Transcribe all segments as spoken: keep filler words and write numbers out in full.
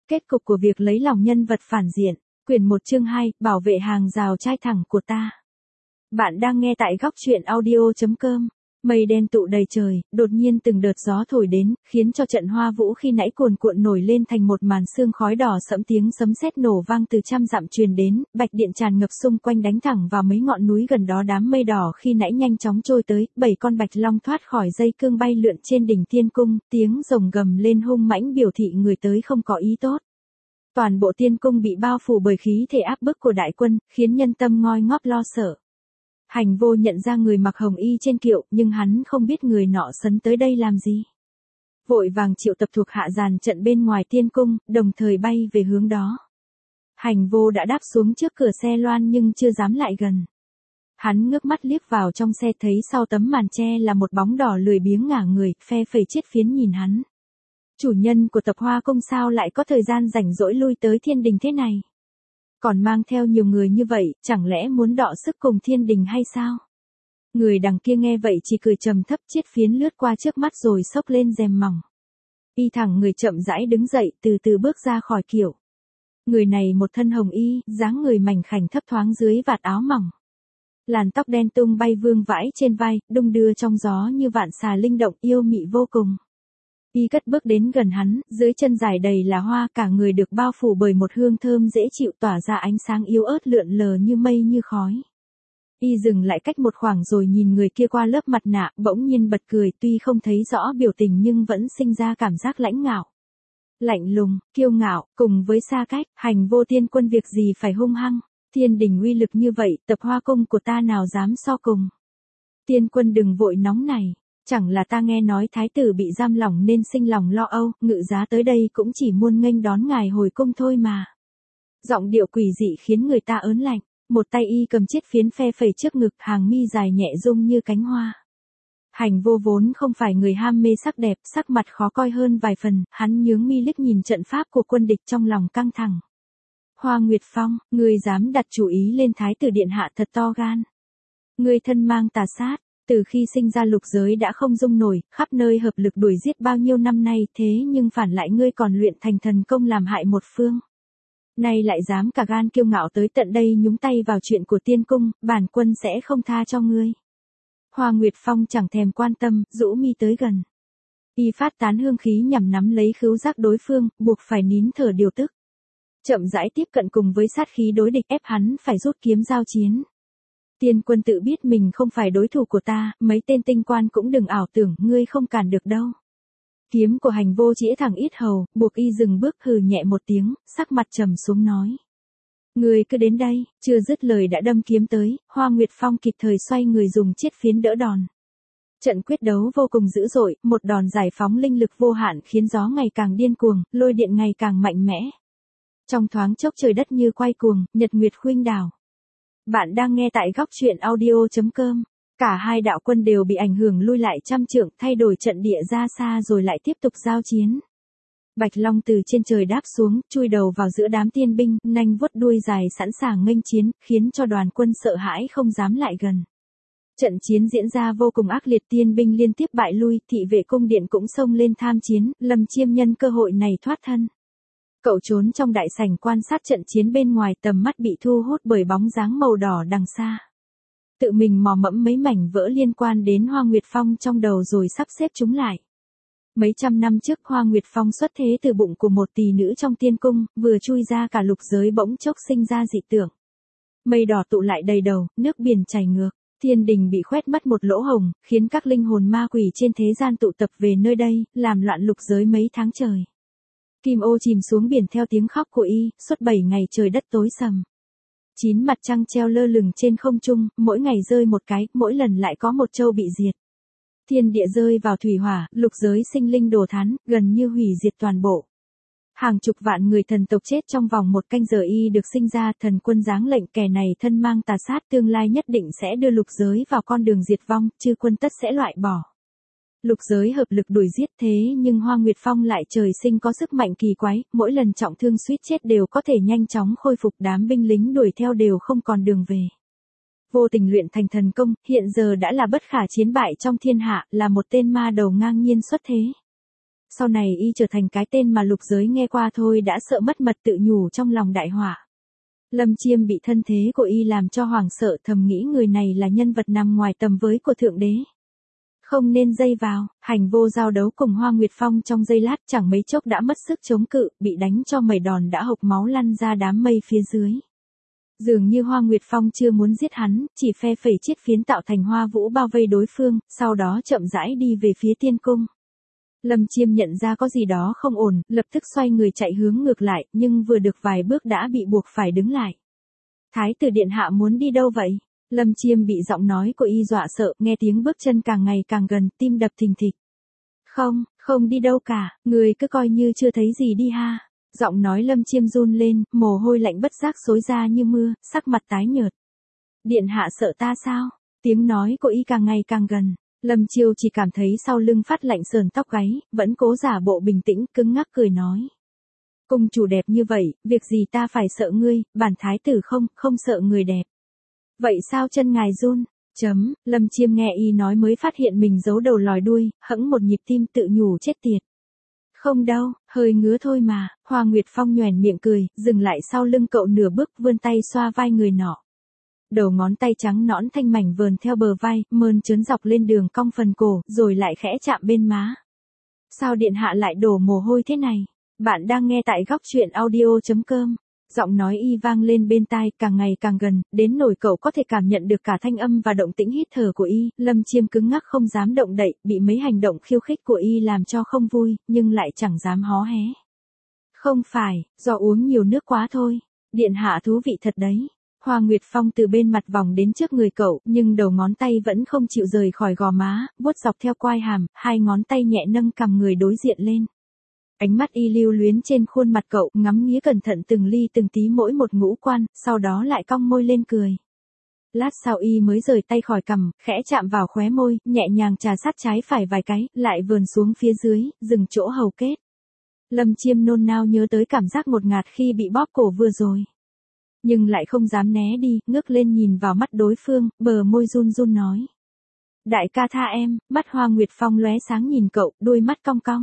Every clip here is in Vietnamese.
Kết cục của việc lấy lòng nhân vật phản diện. Quyển một chương hai, bảo vệ hàng rào trai thẳng của ta. Bạn đang nghe tại góc truyện audio chấm com. Mây đen tụ đầy trời, đột nhiên từng đợt gió thổi đến, khiến cho trận hoa vũ khi nãy cuồn cuộn nổi lên thành một màn sương khói đỏ sẫm, tiếng sấm sét nổ vang từ trăm dặm truyền đến, bạch điện tràn ngập xung quanh đánh thẳng vào mấy ngọn núi gần đó. Đám mây đỏ khi nãy nhanh chóng trôi tới, bảy con bạch long thoát khỏi dây cương bay lượn trên đỉnh thiên cung, tiếng rồng gầm lên hung mãnh biểu thị người tới không có ý tốt. Toàn bộ tiên cung bị bao phủ bởi khí thể áp bức của đại quân, khiến nhân tâm ngoi ngóp lo sợ. Hành Vô nhận ra người mặc hồng y trên kiệu, nhưng hắn không biết người nọ sấn tới đây làm gì. Vội vàng triệu tập thuộc hạ dàn trận bên ngoài tiên cung, đồng thời bay về hướng đó. Hành Vô đã đáp xuống trước cửa xe loan nhưng chưa dám lại gần. Hắn ngước mắt liếc vào trong xe, thấy sau tấm màn che là một bóng đỏ lười biếng ngả người, phe phẩy chiếc phiến nhìn hắn. Chủ nhân của tập Hoa Cung sao lại có thời gian rảnh rỗi lui tới thiên đình thế này? Còn mang theo nhiều người như vậy, chẳng lẽ muốn đọ sức cùng thiên đình hay sao? Người đằng kia nghe vậy chỉ cười trầm thấp, chiếc phiến lướt qua trước mắt rồi xốc lên rèm mỏng. Y thẳng người chậm rãi đứng dậy, từ từ bước ra khỏi kiệu. Người này một thân hồng y, dáng người mảnh khảnh thấp thoáng dưới vạt áo mỏng. Làn tóc đen tung bay vương vãi trên vai, đung đưa trong gió như vạn xà linh động, yêu mị vô cùng. Y cất bước đến gần hắn, dưới chân dài đầy là hoa, cả người được bao phủ bởi một hương thơm dễ chịu tỏa ra ánh sáng yếu ớt lượn lờ như mây như khói. Y dừng lại cách một khoảng rồi nhìn người kia qua lớp mặt nạ, bỗng nhiên bật cười, tuy không thấy rõ biểu tình nhưng vẫn sinh ra cảm giác lãnh ngạo. Lạnh lùng, kiêu ngạo, cùng với xa cách. Hành Vô tiên quân việc gì phải hung hăng, thiên đình uy lực như vậy, tập Hoa Cung của ta nào dám so cùng. Tiên quân đừng vội nóng này. Chẳng là ta nghe nói thái tử bị giam lỏng nên sinh lòng lo âu, ngự giá tới đây cũng chỉ muốn nghênh đón ngài hồi cung thôi mà. Giọng điệu quỷ dị khiến người ta ớn lạnh, một tay y cầm chiếc phiến phe phẩy trước ngực, hàng mi dài nhẹ rung như cánh hoa. Hành Vô vốn không phải người ham mê sắc đẹp, sắc mặt khó coi hơn vài phần, hắn nhướng mi liếc nhìn trận pháp của quân địch trong lòng căng thẳng. Hoa Nguyệt Phong, ngươi dám đặt chủ ý lên thái tử điện hạ thật to gan. Ngươi thân mang tà sát. Từ khi sinh ra lục giới đã không dung nổi, khắp nơi hợp lực đuổi giết bao nhiêu năm nay, thế nhưng phản lại ngươi còn luyện thành thần công làm hại một phương. Nay lại dám cả gan kiêu ngạo tới tận đây nhúng tay vào chuyện của tiên cung, bản quân sẽ không tha cho ngươi. Hoa Nguyệt Phong chẳng thèm quan tâm, rũ mi tới gần. Y phát tán hương khí nhằm nắm lấy khứu giác đối phương, buộc phải nín thở điều tức. Chậm rãi tiếp cận cùng với sát khí đối địch, ép hắn phải rút kiếm giao chiến. Tiên quân tự biết mình không phải đối thủ của ta, mấy tên tinh quan cũng đừng ảo tưởng, ngươi không cản được đâu. Kiếm của Hành Vô chĩa thẳng yết hầu, buộc y dừng bước, hừ nhẹ một tiếng, sắc mặt trầm xuống nói. Ngươi cứ đến đây, chưa dứt lời đã đâm kiếm tới, Hoa Nguyệt Phong kịp thời xoay người dùng chiếc phiến đỡ đòn. Trận quyết đấu vô cùng dữ dội, một đòn giải phóng linh lực vô hạn khiến gió ngày càng điên cuồng, lôi điện ngày càng mạnh mẽ. Trong thoáng chốc trời đất như quay cuồng, nhật nguyệt khuynh đảo. Bạn đang nghe tại góc truyện audio chấm com. Cả hai đạo quân đều bị ảnh hưởng lui lại trăm trượng, thay đổi trận địa ra xa rồi lại tiếp tục giao chiến. Bạch Long từ trên trời đáp xuống, chui đầu vào giữa đám tiên binh, nanh vuốt đuôi dài sẵn sàng nghênh chiến, khiến cho đoàn quân sợ hãi không dám lại gần. Trận chiến diễn ra vô cùng ác liệt, tiên binh liên tiếp bại lui, thị vệ cung điện cũng xông lên tham chiến, Lâm Chiêm nhân cơ hội này thoát thân. Cậu trốn trong đại sảnh quan sát trận chiến bên ngoài, tầm mắt bị thu hút bởi bóng dáng màu đỏ đằng xa. Tự mình mò mẫm mấy mảnh vỡ liên quan đến Hoa Nguyệt Phong trong đầu rồi sắp xếp chúng lại. Mấy trăm năm trước Hoa Nguyệt Phong xuất thế từ bụng của một tỷ nữ trong tiên cung, vừa chui ra cả lục giới bỗng chốc sinh ra dị tượng. Mây đỏ tụ lại đầy đầu, nước biển chảy ngược, thiên đình bị khoét mất một lỗ hồng, khiến các linh hồn ma quỷ trên thế gian tụ tập về nơi đây, làm loạn lục giới mấy tháng trời. Kim ô chìm xuống biển theo tiếng khóc của y, suốt bảy ngày trời đất tối sầm. Chín mặt trăng treo lơ lửng trên không trung, mỗi ngày rơi một cái, mỗi lần lại có một châu bị diệt. Thiên địa rơi vào thủy hỏa, lục giới sinh linh đồ thán, gần như hủy diệt toàn bộ. Hàng chục vạn người thần tộc chết trong vòng một canh giờ y được sinh ra, thần quân giáng lệnh kẻ này thân mang tà sát, tương lai nhất định sẽ đưa lục giới vào con đường diệt vong, chư quân tất sẽ loại bỏ. Lục giới hợp lực đuổi giết, thế nhưng Hoa Nguyệt Phong lại trời sinh có sức mạnh kỳ quái, mỗi lần trọng thương suýt chết đều có thể nhanh chóng khôi phục, đám binh lính đuổi theo đều không còn đường về. Vô tình luyện thành thần công, hiện giờ đã là bất khả chiến bại trong thiên hạ, là một tên ma đầu ngang nhiên xuất thế. Sau này y trở thành cái tên mà lục giới nghe qua thôi đã sợ mất mật tự nhủ trong lòng đại họa. Lâm Chiêm bị thân thế của y làm cho hoảng sợ, thầm nghĩ người này là nhân vật nằm ngoài tầm với của thượng đế. Không nên dây vào, hành vô giao đấu cùng Hoa Nguyệt Phong trong giây lát chẳng mấy chốc đã mất sức chống cự, bị đánh cho mẩy đòn đã hộc máu lăn ra đám mây phía dưới. Dường như Hoa Nguyệt Phong chưa muốn giết hắn, chỉ phe phẩy chiết phiến tạo thành hoa vũ bao vây đối phương, sau đó chậm rãi đi về phía tiên cung. Lâm Chiêm nhận ra có gì đó không ổn, lập tức xoay người chạy hướng ngược lại, nhưng vừa được vài bước đã bị buộc phải đứng lại. Thái tử điện hạ muốn đi đâu vậy? Lâm Chiêm bị giọng nói của y dọa sợ, nghe tiếng bước chân càng ngày càng gần, tim đập thình thịch. Không, không đi đâu cả, người cứ coi như chưa thấy gì đi ha. Giọng nói Lâm Chiêm run lên, mồ hôi lạnh bất giác xối ra như mưa, sắc mặt tái nhợt. Điện hạ sợ ta sao? Tiếng nói của y càng ngày càng gần. Lâm Chiêu chỉ cảm thấy sau lưng phát lạnh sờn tóc gáy, vẫn cố giả bộ bình tĩnh, cứng ngắc cười nói. Cung chủ đẹp như vậy, việc gì ta phải sợ ngươi, bản thái tử không, không sợ người đẹp. Vậy sao chân ngài run? Chấm, Lâm Chiêm nghe y nói mới phát hiện mình giấu đầu lòi đuôi, hẫng một nhịp tim tự nhủ chết tiệt. Không đâu, hơi ngứa thôi mà. Hoa Nguyệt Phong nhoẻn miệng cười, dừng lại sau lưng cậu nửa bước, vươn tay xoa vai người nọ. Đầu ngón tay trắng nõn thanh mảnh vờn theo bờ vai, mơn trớn dọc lên đường cong phần cổ, rồi lại khẽ chạm bên má. Sao điện hạ lại đổ mồ hôi thế này? Bạn đang nghe tại góc truyện audio chấm com. Giọng nói y vang lên bên tai, càng ngày càng gần, đến nỗi cậu có thể cảm nhận được cả thanh âm và động tĩnh hít thở của y. Lâm Chiêm cứng ngắc không dám động đậy, bị mấy hành động khiêu khích của y làm cho không vui, nhưng lại chẳng dám hó hé. Không phải, do uống nhiều nước quá thôi. Điện hạ thú vị thật đấy. Hoa Nguyệt Phong từ bên mặt vòng đến trước người cậu, nhưng đầu ngón tay vẫn không chịu rời khỏi gò má, vuốt dọc theo quai hàm, hai ngón tay nhẹ nâng cằm người đối diện lên. Ánh mắt y lưu luyến trên khuôn mặt cậu, ngắm nghía cẩn thận từng ly từng tí mỗi một ngũ quan, sau đó lại cong môi lên cười. Lát sau y mới rời tay khỏi cằm, khẽ chạm vào khóe môi, nhẹ nhàng trà sát trái phải vài cái, lại vườn xuống phía dưới, dừng chỗ hầu kết. Lâm Chiêm nôn nao nhớ tới cảm giác ngột ngạt khi bị bóp cổ vừa rồi. Nhưng lại không dám né đi, ngước lên nhìn vào mắt đối phương, bờ môi run run nói. Đại ca tha em, mắt Hoa Nguyệt Phong lóe sáng nhìn cậu, đôi mắt cong cong.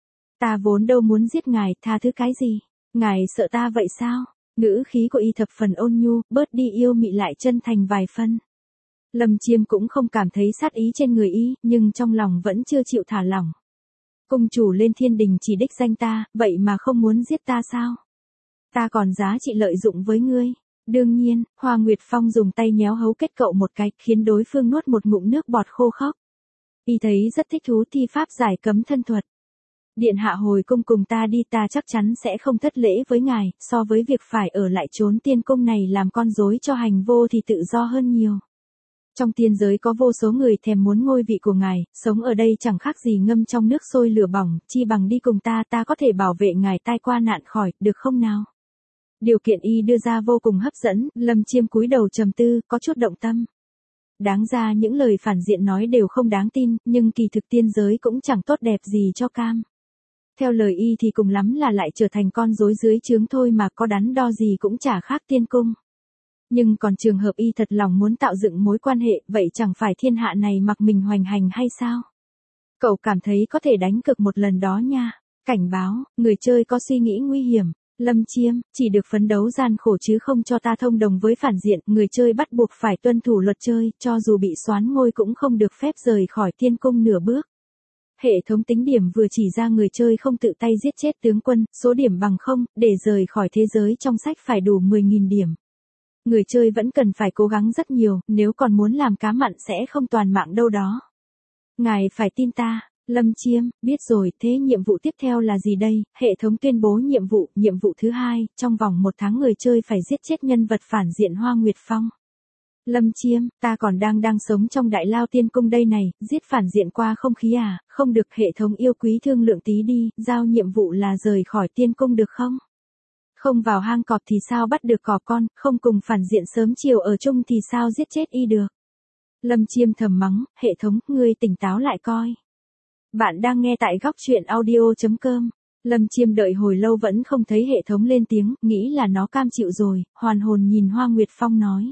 Ta vốn đâu muốn giết ngài, tha thứ cái gì? Ngài sợ ta vậy sao? Ngữ khí của y thập phần ôn nhu, bớt đi yêu mị lại chân thành vài phân. Lâm Chiêm cũng không cảm thấy sát ý trên người y, nhưng trong lòng vẫn chưa chịu thả lỏng. Cung chủ lên thiên đình chỉ đích danh ta, vậy mà không muốn giết ta sao? Ta còn giá trị lợi dụng với ngươi. Đương nhiên, Hoa Nguyệt Phong dùng tay nhéo hấu kết cậu một cái, khiến đối phương nuốt một ngụm nước bọt khô khóc. Y thấy rất thích thú thi pháp giải cấm thân thuật. Điện hạ hồi cung cùng ta đi, ta chắc chắn sẽ không thất lễ với ngài, so với việc phải ở lại trốn tiên cung này làm con rối cho hành vô thì tự do hơn nhiều. Trong tiên giới có vô số người thèm muốn ngôi vị của ngài, sống ở đây chẳng khác gì ngâm trong nước sôi lửa bỏng, chi bằng đi cùng ta, ta có thể bảo vệ ngài tai qua nạn khỏi, được không nào? Điều kiện y đưa ra vô cùng hấp dẫn, Lâm Chiêm cúi đầu trầm tư, có chút động tâm. Đáng ra những lời phản diện nói đều không đáng tin, nhưng kỳ thực tiên giới cũng chẳng tốt đẹp gì cho cam. Theo lời y thì cùng lắm là lại trở thành con rối dưới trướng thôi mà, có đắn đo gì cũng chả khác tiên cung. Nhưng còn trường hợp y thật lòng muốn tạo dựng mối quan hệ, vậy chẳng phải thiên hạ này mặc mình hoành hành hay sao? Cậu cảm thấy có thể đánh cược một lần đó nha. Cảnh báo, người chơi có suy nghĩ nguy hiểm. Lâm Chiêm, chỉ được phấn đấu gian khổ chứ không cho ta thông đồng với phản diện, người chơi bắt buộc phải tuân thủ luật chơi, cho dù bị soán ngôi cũng không được phép rời khỏi tiên cung nửa bước. Hệ thống tính điểm vừa chỉ ra người chơi không tự tay giết chết tướng quân, số điểm bằng không, để rời khỏi thế giới trong sách phải đủ mười nghìn điểm. Người chơi vẫn cần phải cố gắng rất nhiều, nếu còn muốn làm cá mặn sẽ không toàn mạng đâu đó. Ngài phải tin ta. Lâm Chiêm, biết rồi, thế nhiệm vụ tiếp theo là gì đây? Hệ thống tuyên bố nhiệm vụ, nhiệm vụ thứ hai, trong vòng một tháng người chơi phải giết chết nhân vật phản diện Hoa Nguyệt Phong. Lâm Chiêm, ta còn đang đang sống trong đại lao tiên cung đây này, giết phản diện qua không khí à, không được, hệ thống yêu quý thương lượng tí đi, giao nhiệm vụ là rời khỏi tiên cung được không? Không vào hang cọp thì sao bắt được cọp con, không cùng phản diện sớm chiều ở chung thì sao giết chết y được? Lâm Chiêm thầm mắng, hệ thống, ngươi tỉnh táo lại coi. Bạn đang nghe tại góc truyện audio chấm com. Lâm Chiêm đợi hồi lâu vẫn không thấy hệ thống lên tiếng, nghĩ là nó cam chịu rồi, hoàn hồn nhìn Hoa Nguyệt Phong nói.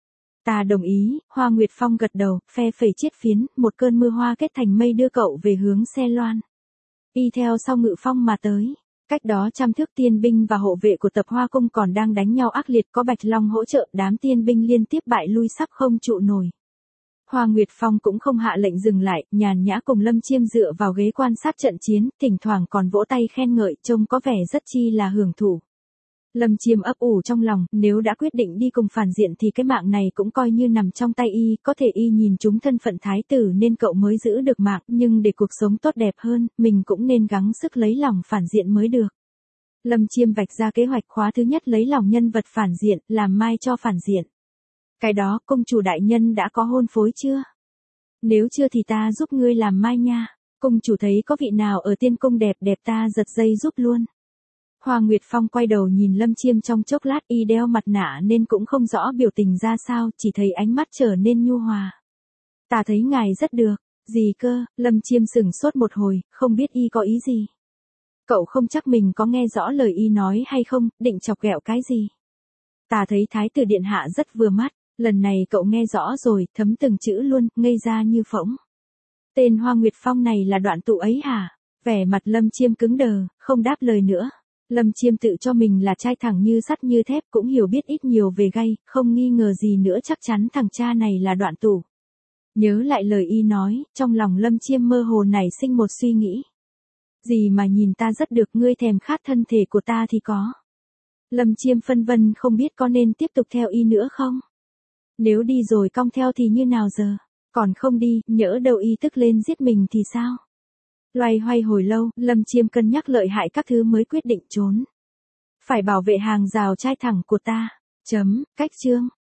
Ta đồng ý, Hoa Nguyệt Phong gật đầu, phe phẩy chiết phiến, một cơn mưa hoa kết thành mây đưa cậu về hướng xe loan. y theo sau Ngự Phong mà tới. Cách đó trăm thước tiên binh và hộ vệ của tập Hoa Cung còn đang đánh nhau ác liệt, có Bạch Long hỗ trợ, đám tiên binh liên tiếp bại lui sắp không trụ nổi. Hoa Nguyệt Phong cũng không hạ lệnh dừng lại, nhàn nhã cùng Lâm Chiêm dựa vào ghế quan sát trận chiến, thỉnh thoảng còn vỗ tay khen ngợi, trông có vẻ rất chi là hưởng thụ. Lâm Chiêm ấp ủ trong lòng, nếu đã quyết định đi cùng phản diện thì cái mạng này cũng coi như nằm trong tay y, có thể y nhìn trúng thân phận thái tử nên cậu mới giữ được mạng, nhưng để cuộc sống tốt đẹp hơn, mình cũng nên gắng sức lấy lòng phản diện mới được. Lâm Chiêm vạch ra kế hoạch khóa thứ nhất, lấy lòng nhân vật phản diện, làm mai cho phản diện. Cái đó, công chủ đại nhân đã có hôn phối chưa? Nếu chưa thì ta giúp ngươi làm mai nha. Công chủ thấy có vị nào ở tiên cung đẹp đẹp ta giật dây giúp luôn. Hoa Nguyệt Phong quay đầu nhìn Lâm Chiêm trong chốc lát, y đeo mặt nạ nên cũng không rõ biểu tình ra sao, chỉ thấy ánh mắt trở nên nhu hòa. Ta thấy ngài rất được. Gì cơ? Lâm Chiêm sửng sốt một hồi, không biết y có ý gì. Cậu không chắc mình có nghe rõ lời y nói hay không, định chọc ghẹo cái gì. Ta thấy thái tử điện hạ rất vừa mắt, lần này cậu nghe rõ rồi, thấm từng chữ luôn, ngây ra như phỗng. Tên Hoa Nguyệt Phong này là Đoạn Tụ ấy hả? Vẻ mặt Lâm Chiêm cứng đờ, không đáp lời nữa. Lâm Chiêm tự cho mình là trai thẳng như sắt như thép, cũng hiểu biết ít nhiều về gay, không nghi ngờ gì nữa, chắc chắn thằng cha này là Đoạn Tụ. Nhớ lại lời y nói, trong lòng Lâm Chiêm mơ hồ nảy sinh một suy nghĩ. Gì mà nhìn ta rất được, ngươi thèm khát thân thể của ta thì có. Lâm Chiêm phân vân không biết có nên tiếp tục theo y nữa không? Nếu đi rồi cong theo thì như nào giờ? Còn không đi, nhỡ đâu y tức lên giết mình thì sao? Loay hoay hồi lâu, Lâm Chiêm cân nhắc lợi hại các thứ mới quyết định trốn. Phải bảo vệ hàng rào trai thẳng của ta. Chấm, cách chương.